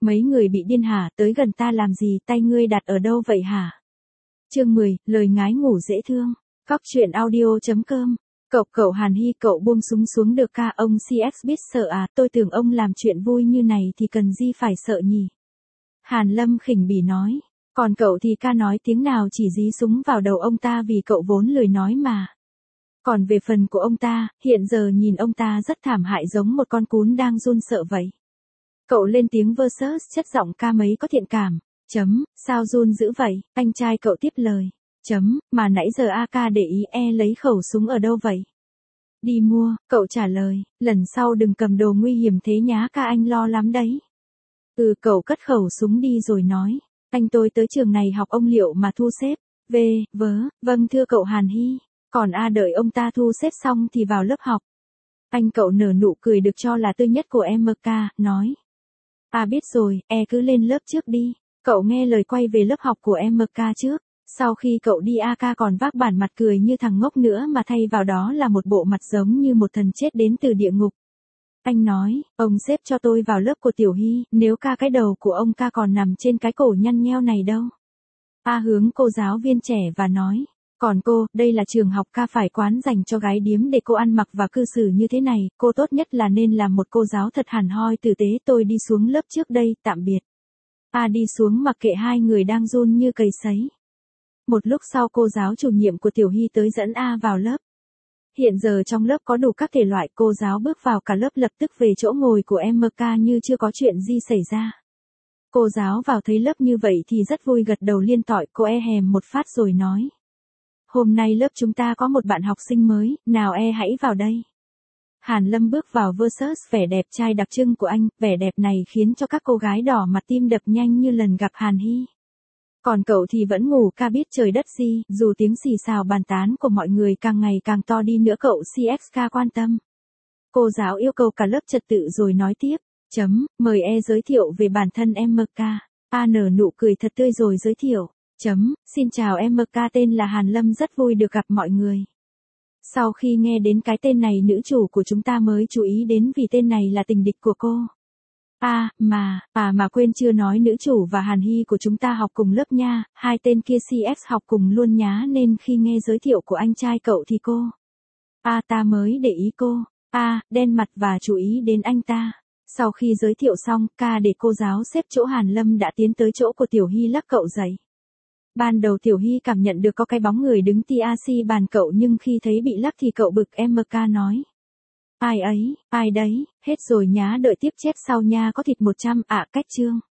Mấy người bị điên hả, tới gần ta làm gì, tay ngươi đặt ở đâu vậy hả? Chương 10, lời ngái ngủ dễ thương. Cóc truyện audio.com. Cậu Hàn Hy, cậu buông súng xuống được ca, ông CX biết sợ à, tôi tưởng ông làm chuyện vui như này thì cần gì phải sợ nhỉ? Hàn Lâm khỉnh bỉ nói, còn cậu thì ca nói tiếng nào chỉ dí súng vào đầu ông ta vì cậu vốn lười nói mà. Còn về phần của ông ta, hiện giờ nhìn ông ta rất thảm hại giống một con cún đang run sợ vậy. Cậu lên tiếng versus chất giọng ca mấy có thiện cảm. Sao run dữ vậy, anh trai cậu tiếp lời. Mà nãy giờ AK để ý lấy khẩu súng ở đâu vậy? Đi mua, cậu trả lời, lần sau đừng cầm đồ nguy hiểm thế nhá ca, anh lo lắm đấy. Cậu cất khẩu súng đi rồi nói, anh tôi tới trường này học ông Liệu mà thu xếp. Vâng thưa cậu Hàn Hy, còn đợi ông ta thu xếp xong thì vào lớp học. Anh cậu nở nụ cười được cho là tươi nhất của MK, nói. Biết rồi, cứ lên lớp trước đi. Cậu nghe lời quay về lớp học của MK trước. Sau khi cậu đi AK còn vác bản mặt cười như thằng ngốc nữa mà thay vào đó là một bộ mặt giống như một thần chết đến từ địa ngục. Anh nói, ông xếp cho tôi vào lớp của Tiểu Hy, nếu ca cái đầu của ông ca còn nằm trên cái cổ nhăn nheo này đâu. Hướng cô giáo viên trẻ và nói, còn cô, đây là trường học ca phải quán dành cho gái điếm để cô ăn mặc và cư xử như thế này, cô tốt nhất là nên làm một cô giáo thật hẳn hoi tử tế. Tôi đi xuống lớp trước đây, tạm biệt. Đi xuống mặc kệ hai người đang run như cầy sấy. Một lúc sau cô giáo chủ nhiệm của Tiểu Hy tới dẫn vào lớp. Hiện giờ trong lớp có đủ các thể loại, cô giáo bước vào cả lớp lập tức về chỗ ngồi của MK như chưa có chuyện gì xảy ra. Cô giáo vào thấy lớp như vậy thì rất vui gật đầu liên tỏi, cô hèm một phát rồi nói. Hôm nay lớp chúng ta có một bạn học sinh mới, nào hãy vào đây. Hàn Lâm bước vào versus vẻ đẹp trai đặc trưng của anh, vẻ đẹp này khiến cho các cô gái đỏ mặt tim đập nhanh như lần gặp Hàn Hy. Còn cậu thì vẫn ngủ ca biết trời đất gì, dù tiếng xì xào bàn tán của mọi người càng ngày càng to đi nữa cậu CXK quan tâm. Cô giáo yêu cầu cả lớp trật tự rồi nói tiếp. Mời giới thiệu về bản thân MK. Nở nụ cười thật tươi rồi giới thiệu. Xin chào MK, tên là Hàn Lâm, rất vui được gặp mọi người. Sau khi nghe đến cái tên này nữ chủ của chúng ta mới chú ý đến vì tên này là tình địch của cô. Mà quên chưa nói nữ chủ và Hàn Hy của chúng ta học cùng lớp nha, hai tên kia CX học cùng luôn nhá, nên khi nghe giới thiệu của anh trai cậu thì cô. Ta mới để ý cô. Đen mặt và chú ý đến anh ta. Sau khi giới thiệu xong, ca để cô giáo xếp chỗ, Hàn Lâm đã tiến tới chỗ của Tiểu Hy lắc cậu dậy. Ban đầu Tiểu Hy cảm nhận được có cái bóng người đứng TAC bàn cậu, nhưng khi thấy bị lắc thì cậu bực. MK nói. Ai ấy, ai đấy, hết rồi nhá, đợi tiếp chép sau nha, có thịt 100 cách chương.